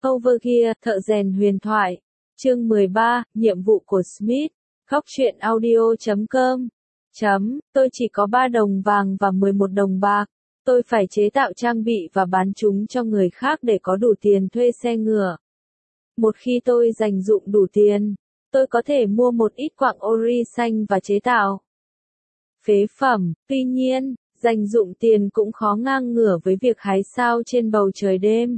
Overgear, thợ rèn huyền thoại. Chương 13, nhiệm vụ của Smith. Góc truyện audio.com. Tôi chỉ có 3 đồng vàng và 11 đồng bạc. Tôi phải chế tạo trang bị và bán chúng cho người khác để có đủ tiền thuê xe ngựa. Một khi tôi dành dụm đủ tiền, tôi có thể mua một ít quặng ori xanh và chế tạo phế phẩm. Tuy nhiên, dành dụm tiền cũng khó ngang ngửa với việc hái sao trên bầu trời đêm.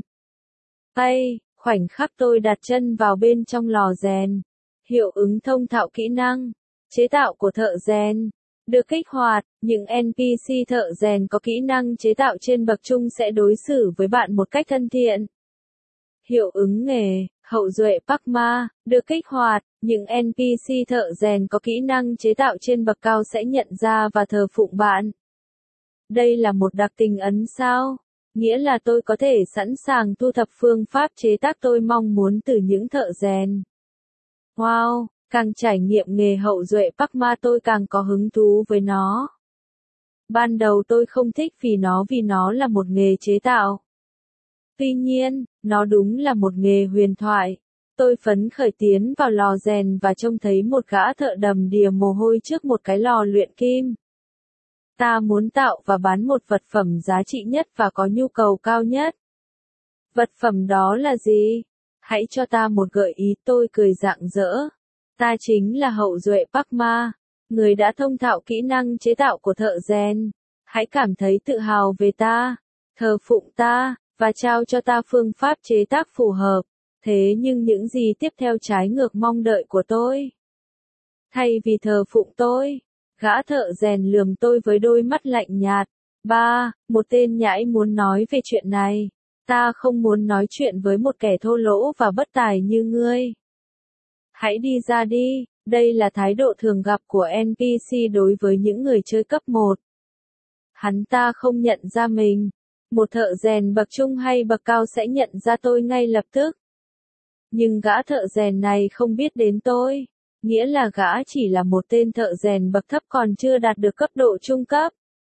Khoảnh khắc tôi đặt chân vào bên trong lò rèn, hiệu ứng thông thạo kỹ năng chế tạo của thợ rèn được kích hoạt. Những NPC thợ rèn có kỹ năng chế tạo trên bậc trung sẽ đối xử với bạn một cách thân thiện. Hiệu ứng nghề hậu duệ Parkma được kích hoạt. Những NPC thợ rèn có kỹ năng chế tạo trên bậc cao sẽ nhận ra và thờ phụng bạn. Đây là một đặc tình ấn sao? Nghĩa là tôi có thể sẵn sàng thu thập phương pháp chế tác tôi mong muốn từ những thợ rèn. Wow, càng trải nghiệm nghề hậu duệ Parkma tôi càng có hứng thú với nó. Ban đầu tôi không thích vì nó là một nghề chế tạo. Tuy nhiên, nó đúng là một nghề huyền thoại. Tôi phấn khởi tiến vào lò rèn và trông thấy một gã thợ đầm đìa mồ hôi trước một cái lò luyện kim. Ta muốn tạo và bán một vật phẩm giá trị nhất và có nhu cầu cao nhất. Vật phẩm đó là gì? Hãy cho ta một gợi ý. Tôi cười rạng rỡ. Ta chính là hậu duệ Parkma, người đã thông thạo kỹ năng chế tạo của thợ rèn. Hãy cảm thấy tự hào về ta, thờ phụng ta, và trao cho ta phương pháp chế tác phù hợp. Thế nhưng những gì tiếp theo trái ngược mong đợi của tôi? Thay vì thờ phụng tôi, gã thợ rèn lườm tôi với đôi mắt lạnh nhạt. Một tên nhãi muốn nói về chuyện này. Ta không muốn nói chuyện với một kẻ thô lỗ và bất tài như ngươi. Hãy đi ra đi. Đây là thái độ thường gặp của NPC đối với những người chơi cấp 1. Hắn ta không nhận ra mình. Một thợ rèn bậc trung hay bậc cao sẽ nhận ra tôi ngay lập tức. Nhưng gã thợ rèn này không biết đến tôi. Nghĩa là gã chỉ là một tên thợ rèn bậc thấp còn chưa đạt được cấp độ trung cấp.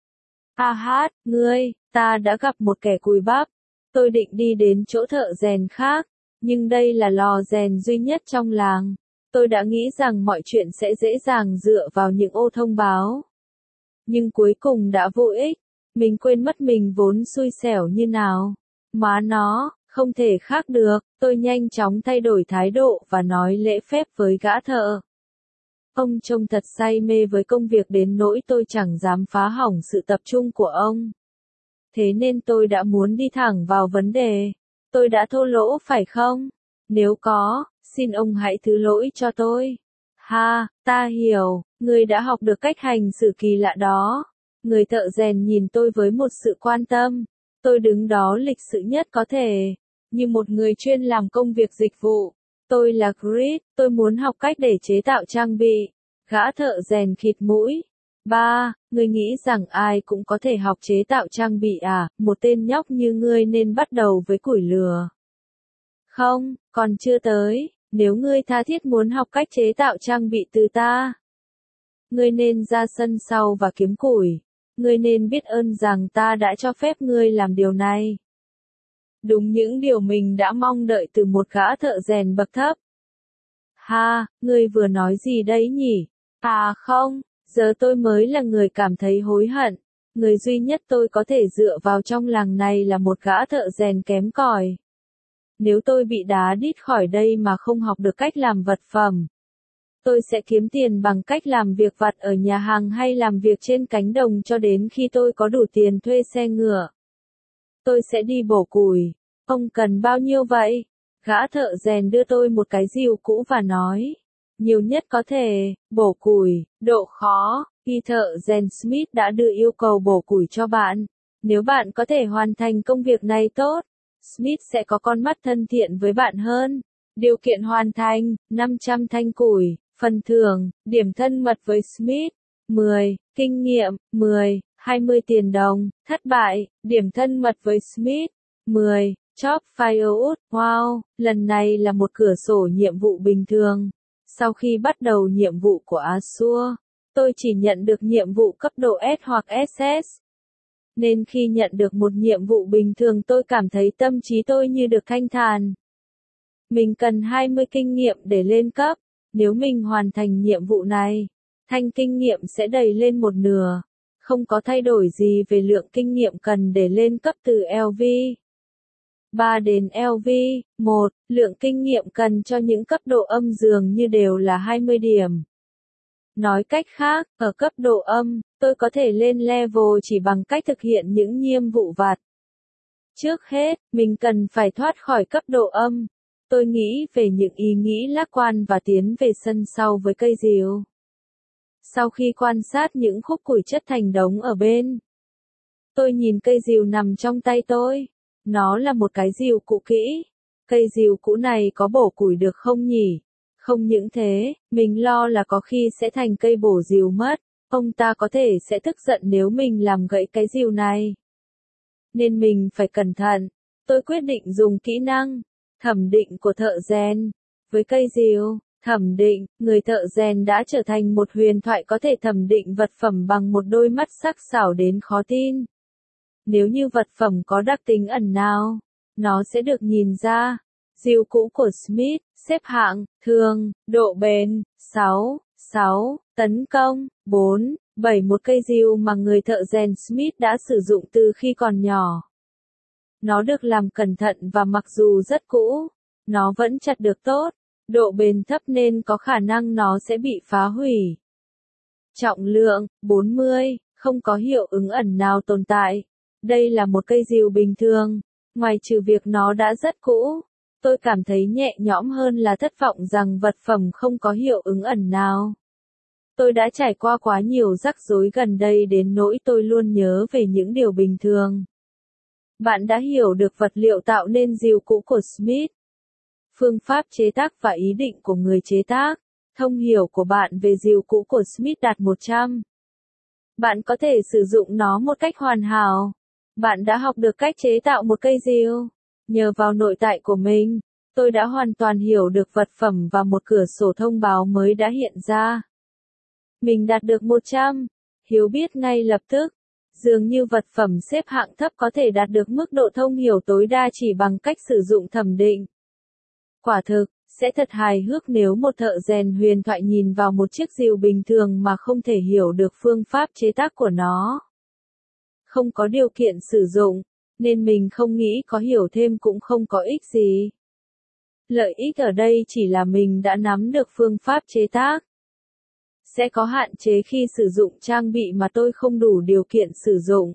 Ta đã gặp một kẻ cùi bắp. Tôi định đi đến chỗ thợ rèn khác, nhưng đây là lò rèn duy nhất trong làng. Tôi đã nghĩ rằng mọi chuyện sẽ dễ dàng dựa vào những ô thông báo. Nhưng cuối cùng đã vô ích. Mình quên mất mình vốn xui xẻo như nào. Má nó, không thể khác được. Tôi nhanh chóng thay đổi thái độ và nói lễ phép với gã thợ. Ông trông thật say mê với công việc đến nỗi tôi chẳng dám phá hỏng sự tập trung của ông. Thế nên tôi đã muốn đi thẳng vào vấn đề. Tôi đã thô lỗ phải không? Nếu có, xin ông hãy thứ lỗi cho tôi. Ta hiểu, người đã học được cách hành xử kỳ lạ đó. Người thợ rèn nhìn tôi với một sự quan tâm. Tôi đứng đó lịch sự nhất có thể, như một người chuyên làm công việc dịch vụ. Tôi là Chris, tôi muốn học cách để chế tạo trang bị. Gã thợ rèn khịt mũi. Ngươi nghĩ rằng ai cũng có thể học chế tạo trang bị à? Một tên nhóc như ngươi nên bắt đầu với củi lửa. Không, còn chưa tới. Nếu ngươi tha thiết muốn học cách chế tạo trang bị từ ta, ngươi nên ra sân sau và kiếm củi. Ngươi nên biết ơn rằng ta đã cho phép ngươi làm điều này. Đúng những điều mình đã mong đợi từ một gã thợ rèn bậc thấp. Ngươi vừa nói gì đấy nhỉ? Không, giờ tôi mới là người cảm thấy hối hận. Người duy nhất tôi có thể dựa vào trong làng này là một gã thợ rèn kém cỏi. Nếu tôi bị đá đít khỏi đây mà không học được cách làm vật phẩm, tôi sẽ kiếm tiền bằng cách làm việc vặt ở nhà hàng hay làm việc trên cánh đồng cho đến khi tôi có đủ tiền thuê xe ngựa. Tôi sẽ đi bổ củi. Ông cần bao nhiêu vậy? Gã thợ rèn đưa tôi một cái rìu cũ và nói. Nhiều nhất có thể, bổ củi, độ khó. Khi thợ rèn Smith đã đưa yêu cầu bổ củi cho bạn. Nếu bạn có thể hoàn thành công việc này tốt, Smith sẽ có con mắt thân thiện với bạn hơn. Điều kiện hoàn thành, 500 thanh củi. Phần thưởng, điểm thân mật với Smith, 10, kinh nghiệm, 10, 20 tiền đồng, thất bại, điểm thân mật với Smith, 10, chop firewood, wow, lần này là một cửa sổ nhiệm vụ bình thường. Sau khi bắt đầu nhiệm vụ của Azure, tôi chỉ nhận được nhiệm vụ cấp độ S hoặc SS. Nên khi nhận được một nhiệm vụ bình thường tôi cảm thấy tâm trí tôi như được thanh thản. Mình cần 20 kinh nghiệm để lên cấp. Nếu mình hoàn thành nhiệm vụ này, thanh kinh nghiệm sẽ đầy lên một nửa. Không có thay đổi gì về lượng kinh nghiệm cần để lên cấp từ LV 3 đến LV 1. Lượng kinh nghiệm cần cho những cấp độ âm dường như đều là 20 điểm. Nói cách khác, ở cấp độ âm, tôi có thể lên level chỉ bằng cách thực hiện những nhiệm vụ vặt. Trước hết, mình cần phải thoát khỏi cấp độ âm. Tôi nghĩ về những ý nghĩ lạc quan và tiến về sân sau với cây rìu. Sau khi quan sát những khúc củi chất thành đống ở bên, tôi nhìn cây rìu nằm trong tay tôi. Nó là một cái rìu cũ kỹ. Cây rìu cũ này có bổ củi được không nhỉ? Không những thế, mình lo là có khi sẽ thành cây bổ rìu mất. Ông ta có thể sẽ tức giận nếu mình làm gãy cái rìu này. Nên mình phải cẩn thận. Tôi quyết định dùng kỹ năng thẩm định của thợ rèn. Với cây rìu, thẩm định, người thợ rèn đã trở thành một huyền thoại có thể thẩm định vật phẩm bằng một đôi mắt sắc sảo đến khó tin. Nếu như vật phẩm có đặc tính ẩn nào, nó sẽ được nhìn ra. Rìu cũ của Smith, xếp hạng, thường, độ bền, 6, tấn công, 4, 7. Một cây rìu mà người thợ rèn Smith đã sử dụng từ khi còn nhỏ. Nó được làm cẩn thận và mặc dù rất cũ, nó vẫn chặt được tốt. Độ bền thấp nên có khả năng nó sẽ bị phá hủy. Trọng lượng, 40, không có hiệu ứng ẩn nào tồn tại. Đây là một cây rìu bình thường, ngoài trừ việc nó đã rất cũ. Tôi cảm thấy nhẹ nhõm hơn là thất vọng rằng vật phẩm không có hiệu ứng ẩn nào. Tôi đã trải qua quá nhiều rắc rối gần đây đến nỗi tôi luôn nhớ về những điều bình thường. Bạn đã hiểu được vật liệu tạo nên rìu cũ của Smith, phương pháp chế tác và ý định của người chế tác. Thông hiểu của bạn về rìu cũ của Smith đạt 100. Bạn có thể sử dụng nó một cách hoàn hảo. Bạn đã học được cách chế tạo một cây rìu. Nhờ vào nội tại của mình, tôi đã hoàn toàn hiểu được vật phẩm và một cửa sổ thông báo mới đã hiện ra. Mình đạt được 100. Hiểu biết ngay lập tức. Dường như vật phẩm xếp hạng thấp có thể đạt được mức độ thông hiểu tối đa chỉ bằng cách sử dụng thẩm định. Quả thực, sẽ thật hài hước nếu một thợ rèn huyền thoại nhìn vào một chiếc rìu bình thường mà không thể hiểu được phương pháp chế tác của nó. Không có điều kiện sử dụng, nên mình không nghĩ có hiểu thêm cũng không có ích gì. Lợi ích ở đây chỉ là mình đã nắm được phương pháp chế tác. Sẽ có hạn chế khi sử dụng trang bị mà tôi không đủ điều kiện sử dụng.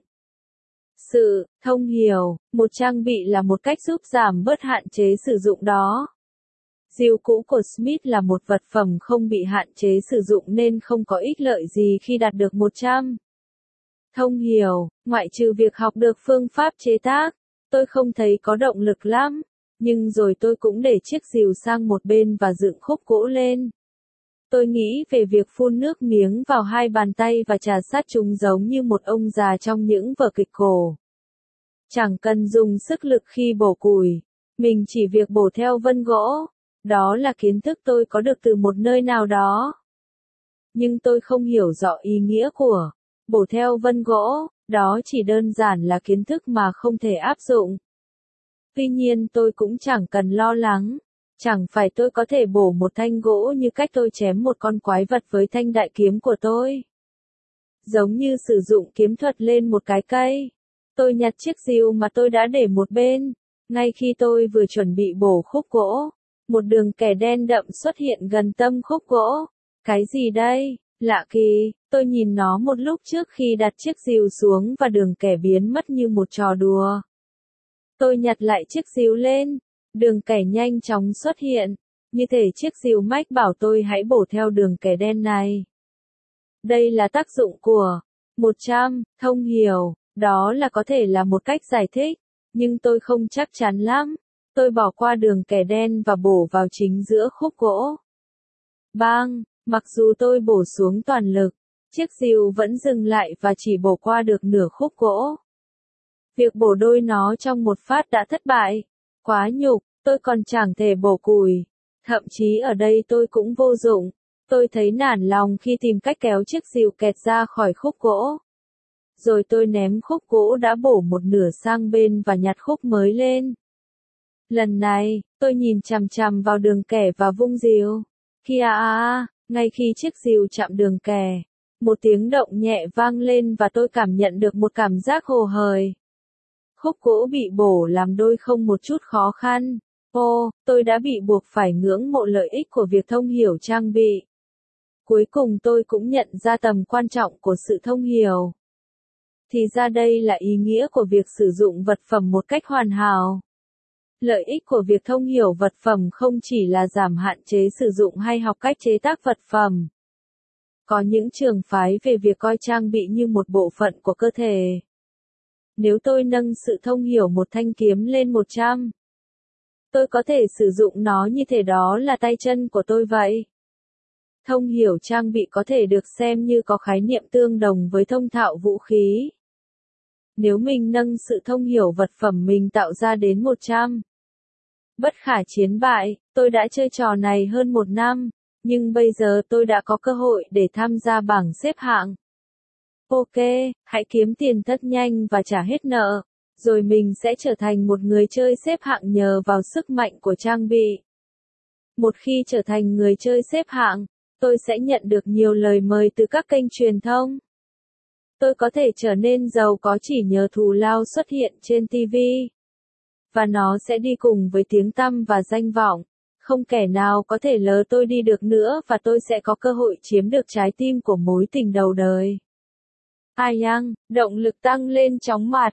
Sự thông hiểu, một trang bị là một cách giúp giảm bớt hạn chế sử dụng đó. Rìu cũ của Smith là một vật phẩm không bị hạn chế sử dụng nên không có ích lợi gì khi đạt được 100. Thông hiểu, ngoại trừ việc học được phương pháp chế tác, tôi không thấy có động lực lắm, nhưng rồi tôi cũng để chiếc rìu sang một bên và dựng khúc gỗ lên. Tôi nghĩ về việc phun nước miếng vào hai bàn tay và trà sát chúng giống như một ông già trong những vở kịch cổ. Chẳng cần dùng sức lực khi bổ củi, mình chỉ việc bổ theo vân gỗ. Đó là kiến thức tôi có được từ một nơi nào đó. Nhưng tôi không hiểu rõ ý nghĩa của bổ theo vân gỗ, đó chỉ đơn giản là kiến thức mà không thể áp dụng. Tuy nhiên tôi cũng chẳng cần lo lắng. Chẳng phải tôi có thể bổ một thanh gỗ như cách tôi chém một con quái vật với thanh đại kiếm của tôi. Giống như sử dụng kiếm thuật lên một cái cây. Tôi nhặt chiếc rìu mà tôi đã để một bên. Ngay khi tôi vừa chuẩn bị bổ khúc gỗ, một đường kẻ đen đậm xuất hiện gần tâm khúc gỗ. Cái gì đây? Lạ kỳ, tôi nhìn nó một lúc trước khi đặt chiếc rìu xuống và đường kẻ biến mất như một trò đùa. Tôi nhặt lại chiếc rìu lên. Đường kẻ nhanh chóng xuất hiện, như thể chiếc rìu mách bảo tôi hãy bổ theo đường kẻ đen này. Đây là tác dụng của 100, thông hiểu, đó là có thể là một cách giải thích, nhưng tôi không chắc chắn lắm. Tôi bỏ qua đường kẻ đen và bổ vào chính giữa khúc gỗ. Bang, mặc dù tôi bổ xuống toàn lực, chiếc rìu vẫn dừng lại và chỉ bổ qua được nửa khúc gỗ. Việc bổ đôi nó trong một phát đã thất bại. Quá nhục, tôi còn chẳng thể bổ củi. Thậm chí ở đây tôi cũng vô dụng. Tôi thấy nản lòng khi tìm cách kéo chiếc rìu kẹt ra khỏi khúc gỗ. Rồi tôi ném khúc gỗ đã bổ một nửa sang bên và nhặt khúc mới lên. Lần này, Tôi nhìn chằm chằm vào đường kẻ và vung rìu. Kia ngay khi chiếc rìu chạm đường kẻ, một tiếng động nhẹ vang lên và tôi cảm nhận được một cảm giác hồ hởi. Khúc gỗ bị bổ làm đôi không một chút khó khăn. Tôi đã bị buộc phải ngưỡng mộ lợi ích của việc thông hiểu trang bị. Cuối cùng tôi cũng nhận ra tầm quan trọng của sự thông hiểu. Thì ra đây là ý nghĩa của việc sử dụng vật phẩm một cách hoàn hảo. Lợi ích của việc thông hiểu vật phẩm không chỉ là giảm hạn chế sử dụng hay học cách chế tác vật phẩm. Có những trường phái về việc coi trang bị như một bộ phận của cơ thể. Nếu tôi nâng sự thông hiểu một thanh kiếm lên 100, tôi có thể sử dụng nó như thể đó là tay chân của tôi vậy. Thông hiểu trang bị có thể được xem như có khái niệm tương đồng với thông thạo vũ khí. Nếu mình nâng sự thông hiểu vật phẩm mình tạo ra đến 100, bất khả chiến bại, tôi đã chơi trò này hơn 1 năm, nhưng bây giờ tôi đã có cơ hội để tham gia bảng xếp hạng. Ok, hãy kiếm tiền thật nhanh và trả hết nợ, rồi mình sẽ trở thành một người chơi xếp hạng nhờ vào sức mạnh của trang bị. Một khi trở thành người chơi xếp hạng, tôi sẽ nhận được nhiều lời mời từ các kênh truyền thông. Tôi có thể trở nên giàu có chỉ nhờ thù lao xuất hiện trên TV. Và nó sẽ đi cùng với tiếng tăm và danh vọng. Không kẻ nào có thể lờ tôi đi được nữa và tôi sẽ có cơ hội chiếm được trái tim của mối tình đầu đời. Động lực tăng lên chóng mặt.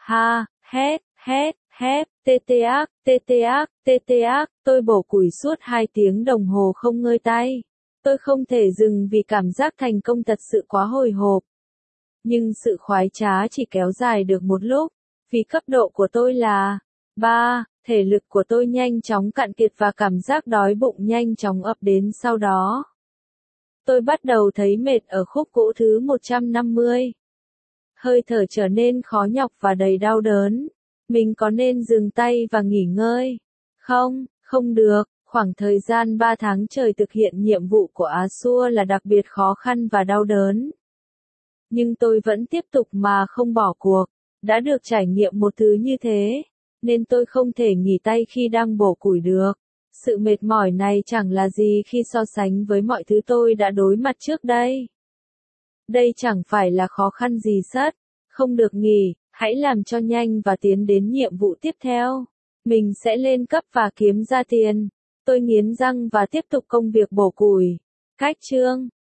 TTAC, tôi bổ củi suốt 2 tiếng đồng hồ không ngơi tay. Tôi không thể dừng vì cảm giác thành công thật sự quá hồi hộp. Nhưng sự khoái trá chỉ kéo dài được một lúc, vì cấp độ của tôi là 3, thể lực của tôi nhanh chóng cạn kiệt và cảm giác đói bụng nhanh chóng ập đến sau đó. Tôi bắt đầu thấy mệt ở khúc gỗ thứ 150. Hơi thở trở nên khó nhọc và đầy đau đớn. Mình có nên dừng tay và nghỉ ngơi? Không được. Khoảng thời gian 3 tháng trời thực hiện nhiệm vụ của Asua là đặc biệt khó khăn và đau đớn. Nhưng tôi vẫn tiếp tục mà không bỏ cuộc. Đã được trải nghiệm một thứ như thế, nên tôi không thể nghỉ tay khi đang bổ củi được. Sự mệt mỏi này chẳng là gì khi so sánh với mọi thứ tôi đã đối mặt trước đây. Đây chẳng phải là khó khăn gì sất. Không được nghỉ, hãy làm cho nhanh và tiến đến nhiệm vụ tiếp theo. Mình sẽ lên cấp và kiếm ra tiền. Tôi nghiến răng và tiếp tục công việc bổ củi. Cách chương